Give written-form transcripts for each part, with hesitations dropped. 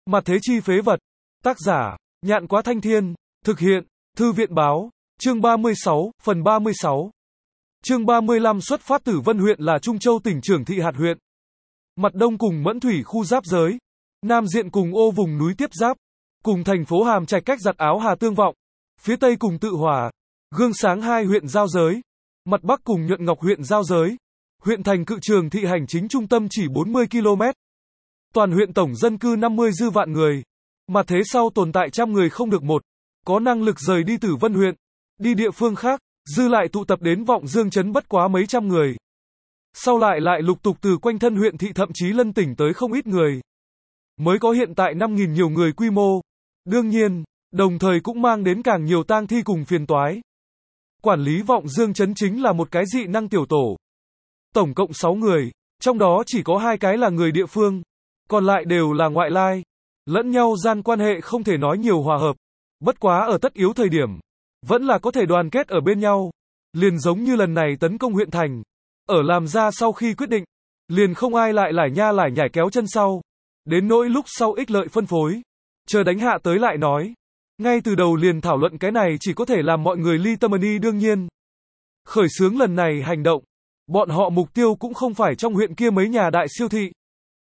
Mặt thế chi phế vật. Tác giả, Nhạn Quá Thanh Thiên. Thực hiện, Thư viện Báo. Chương 36, phần 36. Chương 35 xuất phát từ Vân huyện là Trung Châu tỉnh Trưởng Thị hạt huyện. Mặt đông cùng Mẫn Thủy khu giáp giới. Nam diện cùng Ô vùng núi tiếp giáp. Cùng thành phố Hàm Trạch cách giặt áo Hà Tương Vọng. Phía tây cùng Tự Hòa, Gương Sáng hai huyện giao giới. Mặt bắc cùng Nhuận Ngọc huyện giao giới. Huyện thành Cự Trường Thị hành chính trung tâm chỉ 40 km. Toàn huyện tổng dân cư 50 dư vạn người. Mà thế sau tồn tại trăm người không được một. Có năng lực rời đi từ Vân huyện, đi địa phương khác, dư lại tụ tập đến Vọng Dương trấn bất quá mấy trăm người. Sau lại lục tục từ quanh thân huyện thị thậm chí lân tỉnh tới không ít người. Mới có hiện tại 5.000 nhiều người quy mô. Đương nhiên, đồng thời cũng mang đến càng nhiều tang thi cùng phiền toái. Quản lý Vọng Dương trấn chính là một cái dị năng tiểu tổ. Tổng cộng 6 người, trong đó chỉ có 2 cái là người địa phương, còn lại đều là ngoại lai. Lẫn nhau gian quan hệ không thể nói nhiều hòa hợp. Bất quá ở tất yếu thời điểm, vẫn là có thể đoàn kết ở bên nhau. Liền giống như lần này tấn công huyện thành. Ở làm ra sau khi quyết định, liền không ai lại lải nhải kéo chân sau. Đến nỗi lúc sau ích lợi phân phối. Chờ đánh hạ tới lại nói. Ngay từ đầu liền thảo luận cái này chỉ có thể làm mọi người ly tâm ý đương nhiên. Khởi xướng lần này hành động. Bọn họ mục tiêu cũng không phải trong huyện kia mấy nhà đại siêu thị.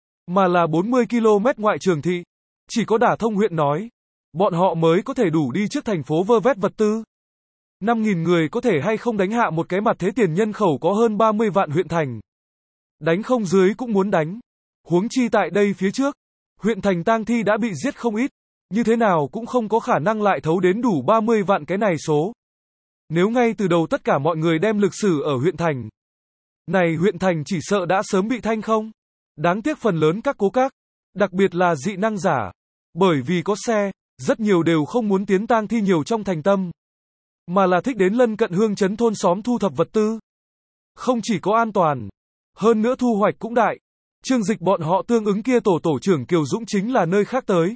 Mà là 40 km ngoại trường thị. Chỉ có đả thông huyện nói. Bọn họ mới có thể đủ đi trước thành phố vơ vét vật tư. 5.000 người có thể hay không đánh hạ một cái mặt thế tiền nhân khẩu có hơn 30 vạn huyện thành. Đánh không dưới cũng muốn đánh. Huống chi tại đây phía trước. Huyện thành tang thi đã bị giết không ít. Như thế nào cũng không có khả năng lại thấu đến đủ 30 vạn cái này số. Nếu ngay từ đầu tất cả mọi người đem lực sử ở huyện thành. Này huyện thành chỉ sợ đã sớm bị thanh không. Đáng tiếc phần lớn các cố các. Đặc biệt là dị năng giả. Bởi vì có xe, rất nhiều đều không muốn tiến tang thi nhiều trong thành tâm. Mà là thích đến lân cận hương trấn thôn xóm thu thập vật tư. Không chỉ có an toàn. Hơn nữa thu hoạch cũng đại. Chương Dịch bọn họ tương ứng kia tổ trưởng Kiều Dũng chính là nơi khác tới.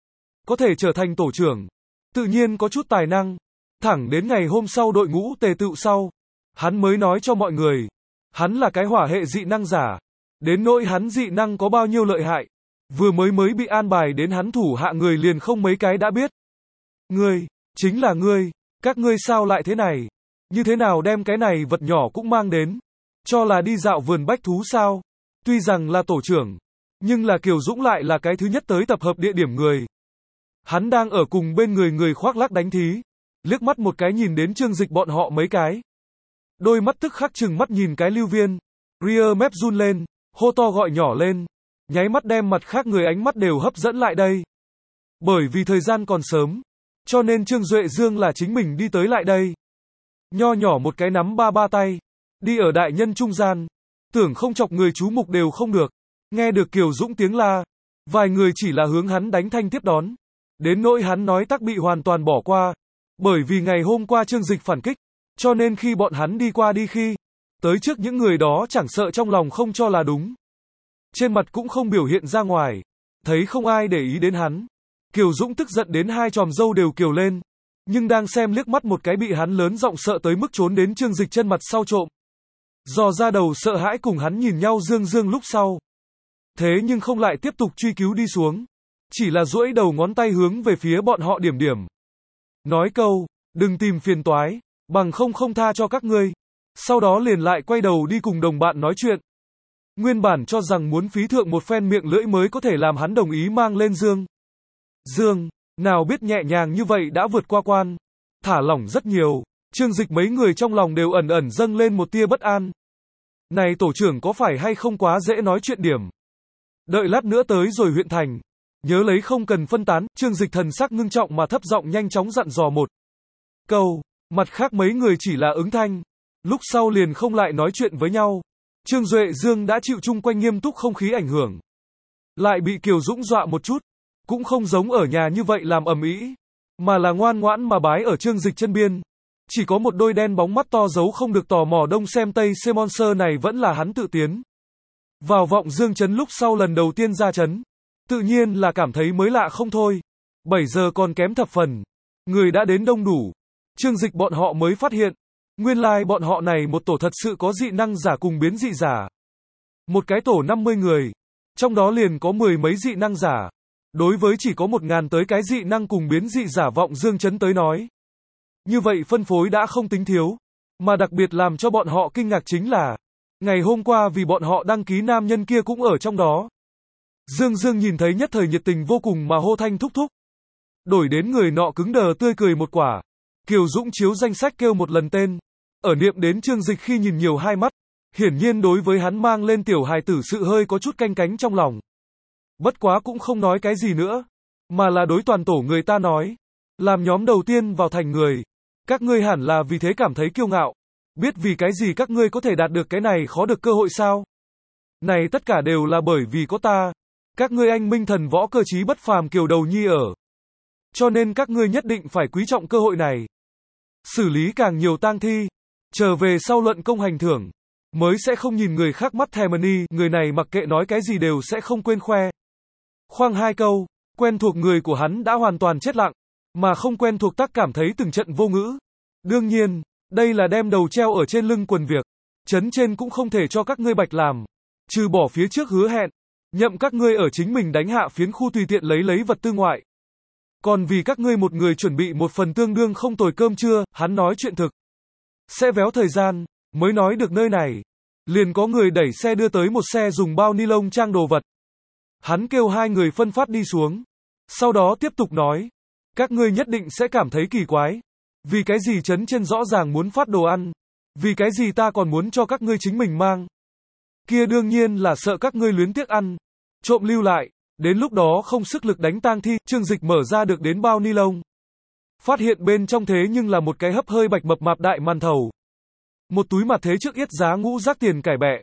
Có thể trở thành tổ trưởng. Tự nhiên có chút tài năng. Thẳng đến ngày hôm sau đội ngũ tề tựu sau. Hắn mới nói cho mọi người. Hắn là cái hỏa hệ dị năng giả. Đến nỗi hắn dị năng có bao nhiêu lợi hại. Vừa mới bị an bài đến hắn thủ hạ người liền không mấy cái đã biết. Ngươi, chính là ngươi, các ngươi sao lại thế này? Như thế nào đem cái này vật nhỏ cũng mang đến? Cho là đi dạo vườn bách thú sao? Tuy rằng là tổ trưởng, nhưng là Kiều Dũng lại là cái thứ nhất tới tập hợp địa điểm người. Hắn đang ở cùng bên người khoác lác đánh thí. Liếc mắt một cái nhìn đến Chương Dịch bọn họ mấy cái. Đôi mắt tức khắc chừng mắt nhìn cái Lưu Viên. Rear mép run lên, hô to gọi nhỏ lên. Nháy mắt đem mặt khác người ánh mắt đều hấp dẫn lại đây. Bởi vì thời gian còn sớm, cho nên Trương Duệ Dương là chính mình đi tới lại đây. Nho nhỏ một cái nắm ba tay, đi ở đại nhân trung gian, tưởng không chọc người chú mục đều không được. Nghe được Kiều Dũng tiếng la, vài người chỉ là hướng hắn đánh thanh tiếp đón. Đến nỗi hắn nói tắc bị hoàn toàn bỏ qua, bởi vì ngày hôm qua Trương Dịch phản kích, cho nên khi bọn hắn đi qua đi khi, tới trước những người đó chẳng sợ trong lòng không cho là đúng. Trên mặt cũng không biểu hiện ra ngoài. Thấy không ai để ý đến hắn. Kiều Dũng tức giận đến hai tròm râu đều kiều lên. Nhưng đang xem liếc mắt một cái bị hắn lớn giọng sợ tới mức trốn đến Trương Dịch chân mặt sau trộm. Dò ra đầu sợ hãi cùng hắn nhìn nhau dương lúc sau. Thế nhưng không lại tiếp tục truy cứu đi xuống. Chỉ là duỗi đầu ngón tay hướng về phía bọn họ điểm. Nói câu, đừng tìm phiền toái, bằng không tha cho các ngươi. Sau đó liền lại quay đầu đi cùng đồng bạn nói chuyện. Nguyên bản cho rằng muốn phí thượng một phen miệng lưỡi mới có thể làm hắn đồng ý mang lên Dương, nào biết nhẹ nhàng như vậy đã vượt qua quan. Thả lỏng rất nhiều, Chương Dịch mấy người trong lòng đều ẩn dâng lên một tia bất an. Này tổ trưởng có phải hay không quá dễ nói chuyện điểm. Đợi lát nữa tới rồi huyện thành. Nhớ lấy không cần phân tán, Chương Dịch thần sắc ngưng trọng mà thấp giọng nhanh chóng dặn dò một câu. Mặt khác mấy người chỉ là ứng thanh. Lúc sau liền không lại nói chuyện với nhau. Trương Duệ Dương đã chịu chung quanh nghiêm túc không khí ảnh hưởng. Lại bị Kiều Dũng dọa một chút. Cũng không giống ở nhà như vậy làm ầm ĩ, mà là ngoan ngoãn mà bái ở Trương Dịch chân biên. Chỉ có một đôi đen bóng mắt to giấu không được tò mò đông xem tây xem monster này vẫn là hắn tự tiến. Vào Vọng Dương trấn lúc sau lần đầu tiên ra trấn. Tự nhiên là cảm thấy mới lạ không thôi. 7 giờ còn kém thập phần. Người đã đến đông đủ. Trương Dịch bọn họ mới phát hiện. Nguyên lai bọn họ này một tổ thật sự có dị năng giả cùng biến dị giả. Một cái tổ 50 người. Trong đó liền có 10 mấy dị năng giả. Đối với chỉ có 1.000 tới cái dị năng cùng biến dị giả vọng Dương Chấn tới nói. Như vậy phân phối đã không tính thiếu. Mà đặc biệt làm cho bọn họ kinh ngạc chính là, ngày hôm qua vì bọn họ đăng ký nam nhân kia cũng ở trong đó. Dương Dương nhìn thấy nhất thời nhiệt tình vô cùng mà hô thanh thúc thúc. Đổi đến người nọ cứng đờ tươi cười một quả. Kiều Dũng chiếu danh sách kêu một lần tên. Ở niệm đến Trương Dịch khi nhìn nhiều hai mắt. Hiển nhiên đối với hắn mang lên tiểu hài tử sự hơi có chút canh cánh trong lòng. Bất quá cũng không nói cái gì nữa. Mà là đối toàn tổ người ta nói. Làm nhóm đầu tiên vào thành người. Các ngươi hẳn là vì thế cảm thấy kiêu ngạo. Biết vì cái gì các ngươi có thể đạt được cái này khó được cơ hội sao? Này tất cả đều là bởi vì có ta. Các ngươi anh minh thần võ cơ trí bất phàm Kiều Đầu Nhi ở. Cho nên các ngươi nhất định phải quý trọng cơ hội này. Xử lý càng nhiều tang thi. Trở về sau luận công hành thưởng. Mới sẽ không nhìn người khác mắt thèm ni. Người này mặc kệ nói cái gì đều sẽ không quên khoe. Khoang hai câu. Quen thuộc người của hắn đã hoàn toàn chết lặng. Mà không quen thuộc tác cảm thấy từng trận vô ngữ. Đương nhiên, đây là đem đầu treo ở trên lưng quần việc. Chấn trên cũng không thể cho các ngươi bạch làm. Trừ bỏ phía trước hứa hẹn. Nhậm các ngươi ở chính mình đánh hạ phiến khu tùy tiện lấy vật tư ngoại. Còn vì các ngươi một người chuẩn bị một phần tương đương không tồi cơm trưa, hắn nói chuyện thực. Sẽ véo thời gian, mới nói được nơi này. Liền có người đẩy xe đưa tới một xe dùng bao ni lông trang đồ vật. Hắn kêu hai người phân phát đi xuống. Sau đó tiếp tục nói. Các ngươi nhất định sẽ cảm thấy kỳ quái. Vì cái gì chấn trên rõ ràng muốn phát đồ ăn. Vì cái gì ta còn muốn cho các ngươi chính mình mang. Kia đương nhiên là sợ các ngươi luyến tiếc ăn. Trộm lưu lại. Đến lúc đó không sức lực đánh tang thi. Trương Dịch mở ra được đến bao ni lông. Phát hiện bên trong thế nhưng là một cái hấp hơi bạch mập mạp đại màn thầu. Một túi mặt thế trước yết giá ngũ rác tiền cải bẹ.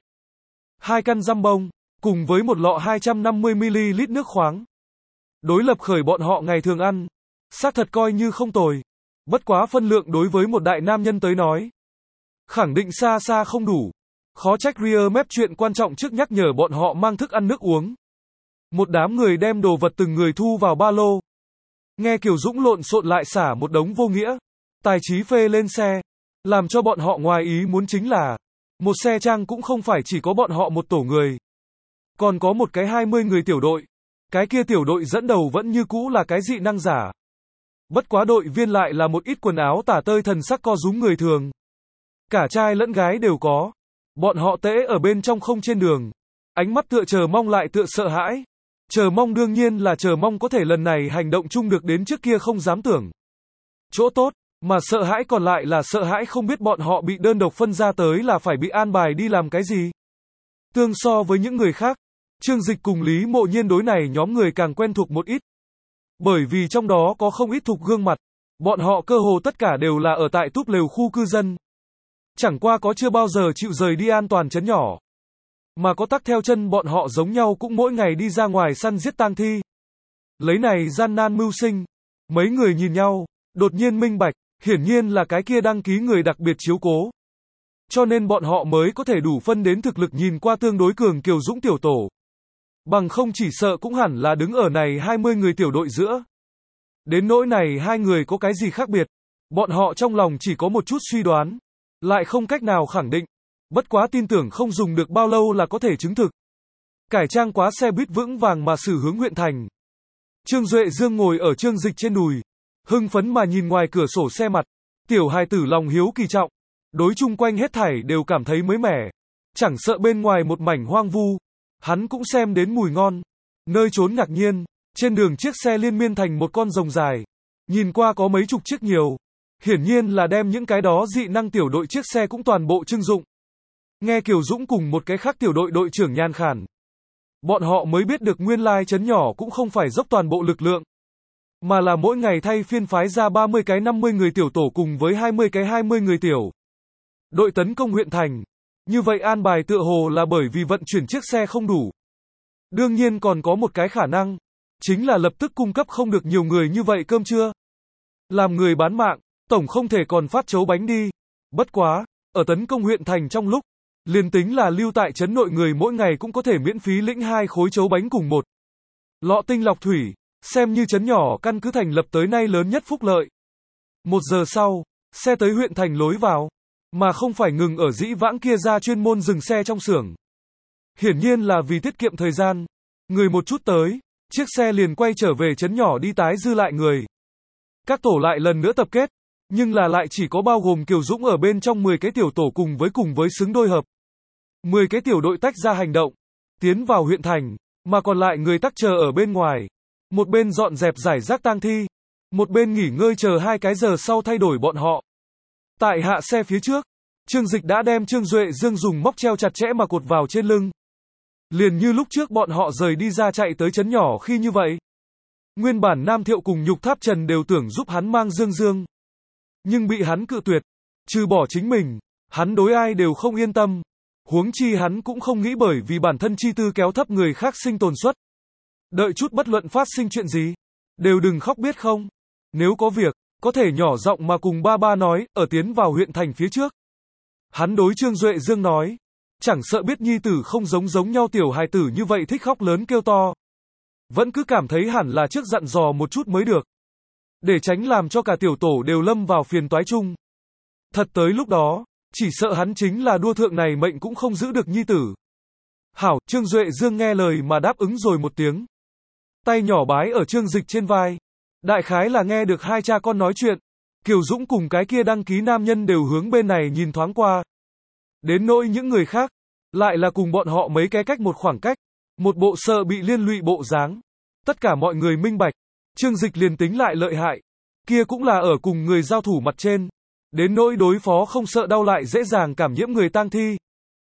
2 căn răm bông. Cùng với một lọ 250ml nước khoáng. Đối lập khởi bọn họ ngày thường ăn. Xác thật coi như không tồi. Bất quá phân lượng đối với một đại nam nhân tới nói. Khẳng định xa xa không đủ. Khó trách Rear Map chuyện quan trọng trước nhắc nhở bọn họ mang thức ăn nước uống. Một đám người đem đồ vật từng người thu vào ba lô. Nghe Kiều Dũng lộn xộn lại xả một đống vô nghĩa. Tài trí phê lên xe. Làm cho bọn họ ngoài ý muốn chính là. Một xe trang cũng không phải chỉ có bọn họ một tổ người. Còn có một cái 20 người tiểu đội. Cái kia tiểu đội dẫn đầu vẫn như cũ là cái dị năng giả. Bất quá đội viên lại là một ít quần áo tả tơi thần sắc co rúm người thường. Cả trai lẫn gái đều có. Bọn họ tễ ở bên trong không trên đường. Ánh mắt tựa chờ mong lại tựa sợ hãi. Chờ mong đương nhiên là chờ mong có thể lần này hành động chung được đến trước kia không dám tưởng. Chỗ tốt, mà sợ hãi còn lại là sợ hãi không biết bọn họ bị đơn độc phân ra tới là phải bị an bài đi làm cái gì. Tương so với những người khác, Trương Dịch cùng Lý Mộ Nhiên đối này nhóm người càng quen thuộc một ít. Bởi vì trong đó có không ít thuộc gương mặt. Bọn họ cơ hồ tất cả đều là ở tại túp lều khu cư dân. Chẳng qua có chưa bao giờ chịu rời đi an toàn trấn nhỏ. Mà có tắc theo chân bọn họ giống nhau cũng mỗi ngày đi ra ngoài săn giết tang thi. Lấy này gian nan mưu sinh. Mấy người nhìn nhau, đột nhiên minh bạch, hiển nhiên là cái kia đăng ký người đặc biệt chiếu cố. Cho nên bọn họ mới có thể đủ phân đến thực lực nhìn qua tương đối cường Kiều Dũng tiểu tổ. Bằng không chỉ sợ cũng hẳn là đứng ở này 20 người tiểu đội giữa. Đến nỗi này hai người có cái gì khác biệt. Bọn họ trong lòng chỉ có một chút suy đoán. Lại không cách nào khẳng định. Bất quá tin tưởng không dùng được bao lâu là có thể chứng thực. Cải trang quá xe buýt vững vàng mà xử hướng huyện thành. Trương Duệ Dương ngồi ở Trương Dịch trên đùi. Hưng phấn mà nhìn ngoài cửa sổ xe mặt. Tiểu hài tử lòng hiếu kỳ trọng. Đối chung quanh hết thảy đều cảm thấy mới mẻ. Chẳng sợ bên ngoài một mảnh hoang vu. Hắn cũng xem đến mùi ngon. Nơi trốn ngạc nhiên. Trên đường chiếc xe liên miên thành một con rồng dài. Nhìn qua có mấy chục chiếc nhiều. Hiển nhiên là đem những cái đó dị năng tiểu đội chiếc xe cũng toàn bộ trưng dụng. Nghe Kiều Dũng cùng một cái khác tiểu đội đội trưởng Nhan Khản. Bọn họ mới biết được nguyên lai trấn nhỏ cũng không phải dốc toàn bộ lực lượng. Mà là mỗi ngày thay phiên phái ra 30 cái 50 người tiểu tổ cùng với 20 cái 20 người tiểu. Đội tấn công huyện thành. Như vậy an bài tựa hồ là bởi vì vận chuyển chiếc xe không đủ. Đương nhiên còn có một cái khả năng. Chính là lập tức cung cấp không được nhiều người như vậy cơm trưa. Làm người bán mạng, tổng không thể còn phát chấu bánh đi. Bất quá, ở tấn công huyện thành trong lúc, liền tính là lưu tại trấn nội người mỗi ngày cũng có thể miễn phí lĩnh 2 khối chấu bánh cùng một lọ tinh lọc thủy, xem như trấn nhỏ căn cứ thành lập tới nay lớn nhất phúc lợi. 1 giờ sau, xe tới huyện thành lối vào, mà không phải ngừng ở dĩ vãng kia ra chuyên môn dừng xe trong xưởng. Hiển nhiên là vì tiết kiệm thời gian, người một chút tới, chiếc xe liền quay trở về trấn nhỏ đi tái dư lại người. Các tổ lại lần nữa tập kết, nhưng lại chỉ có bao gồm Kiều Dũng ở bên trong 10 cái tiểu tổ cùng với xứng đôi hợp. 10 cái tiểu đội tách ra hành động, tiến vào huyện thành, mà còn lại người tắc chờ ở bên ngoài. Một bên dọn dẹp giải rác tang thi, một bên nghỉ ngơi chờ 2 cái giờ sau thay đổi bọn họ. Tại hạ xe phía trước, Trương Dịch đã đem Trương Duệ Dương dùng móc treo chặt chẽ mà cột vào trên lưng. Liền như lúc trước bọn họ rời đi ra chạy tới trấn nhỏ khi như vậy. Nguyên bản Nam Thiệu cùng Nhục Tháp Trần đều tưởng giúp hắn mang Dương Dương. Nhưng bị hắn cự tuyệt. Trừ bỏ chính mình, hắn đối ai đều không yên tâm. Huống chi hắn cũng không nghĩ bởi vì bản thân chi tư kéo thấp người khác sinh tồn suất. Đợi chút bất luận phát sinh chuyện gì, đều đừng khóc biết không. Nếu có việc, có thể nhỏ giọng mà cùng ba nói, ở tiến vào huyện thành phía trước. Hắn đối Trương Duệ Dương nói, chẳng sợ biết nhi tử không giống nhau tiểu hài tử như vậy thích khóc lớn kêu to. Vẫn cứ cảm thấy hẳn là trước dặn dò một chút mới được. Để tránh làm cho cả tiểu tổ đều lâm vào phiền toái chung. Thật tới lúc đó, chỉ sợ hắn chính là đua thượng này mệnh cũng không giữ được nhi tử. Hảo, Trương Duệ Dương nghe lời mà đáp ứng rồi một tiếng. Tay nhỏ bái ở Trương Dịch trên vai. Đại khái là nghe được hai cha con nói chuyện. Kiều Dũng cùng cái kia đăng ký nam nhân đều hướng bên này nhìn thoáng qua. Đến nỗi những người khác, lại là cùng bọn họ mấy cái cách một khoảng cách. Một bộ sợ bị liên lụy bộ dáng. Tất cả mọi người minh bạch. Trương Dịch liền tính lại lợi hại. Kia cũng là ở cùng người giao thủ mặt trên. Đến nỗi đối phó không sợ đau lại dễ dàng cảm nhiễm người tang thi.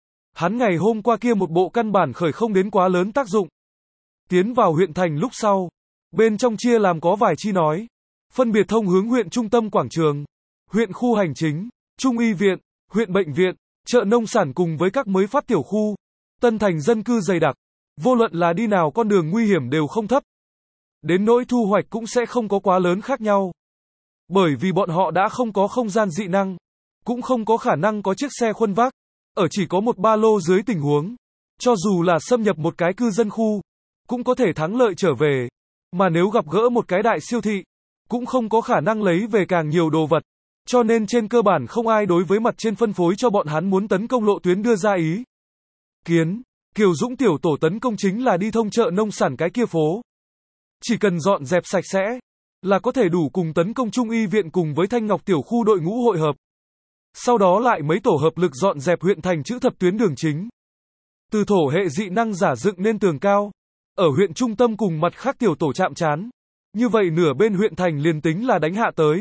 Hắn ngày hôm qua kia một bộ căn bản khởi không đến quá lớn tác dụng. Tiến vào huyện thành lúc sau. Bên trong chia làm có vài chi nói. Phân biệt thông hướng huyện trung tâm quảng trường, huyện khu hành chính, trung y viện, huyện bệnh viện, chợ nông sản cùng với các mới phát tiểu khu. Tân thành dân cư dày đặc. Vô luận là đi nào con đường nguy hiểm đều không thấp. Đến nỗi thu hoạch cũng sẽ không có quá lớn khác nhau. Bởi vì bọn họ đã không có không gian dị năng. Cũng không có khả năng có chiếc xe khuân vác. Ở chỉ có một ba lô dưới tình huống. Cho dù là xâm nhập một cái cư dân khu. Cũng có thể thắng lợi trở về. Mà nếu gặp gỡ một cái đại siêu thị. Cũng không có khả năng lấy về càng nhiều đồ vật. Cho nên trên cơ bản không ai đối với mặt trên phân phối cho bọn hắn muốn tấn công lộ tuyến đưa ra ý kiến. Kiều Dũng tiểu tổ tấn công chính là đi thông chợ nông sản cái kia phố. Chỉ cần dọn dẹp sạch sẽ, là có thể đủ cùng tấn công trung y viện cùng với Thanh Ngọc tiểu khu đội ngũ hội hợp. Sau đó lại mấy tổ hợp lực dọn dẹp huyện thành chữ thập tuyến đường chính. Từ thổ hệ dị năng giả dựng nên tường cao. Ở huyện trung tâm cùng mặt khác tiểu tổ chạm trán. Như vậy nửa bên huyện thành liền tính là đánh hạ tới.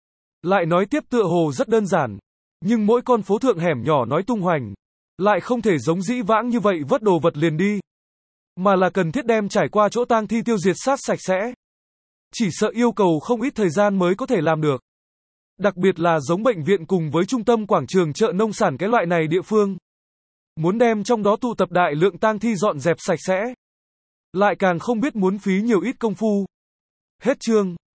Lại nói tiếp tựa hồ rất đơn giản. Nhưng mỗi con phố thượng hẻm nhỏ nói tung hoành. Lại không thể giống dĩ vãng như vậy vớt đồ vật liền đi. Mà là cần thiết đem trải qua chỗ tang thi tiêu diệt sát sạch sẽ. Chỉ sợ yêu cầu không ít thời gian mới có thể làm được. Đặc biệt là giống bệnh viện cùng với trung tâm quảng trường chợ nông sản cái loại này địa phương. Muốn đem trong đó tụ tập đại lượng tang thi dọn dẹp sạch sẽ. Lại càng không biết muốn phí nhiều ít công phu. Hết chương.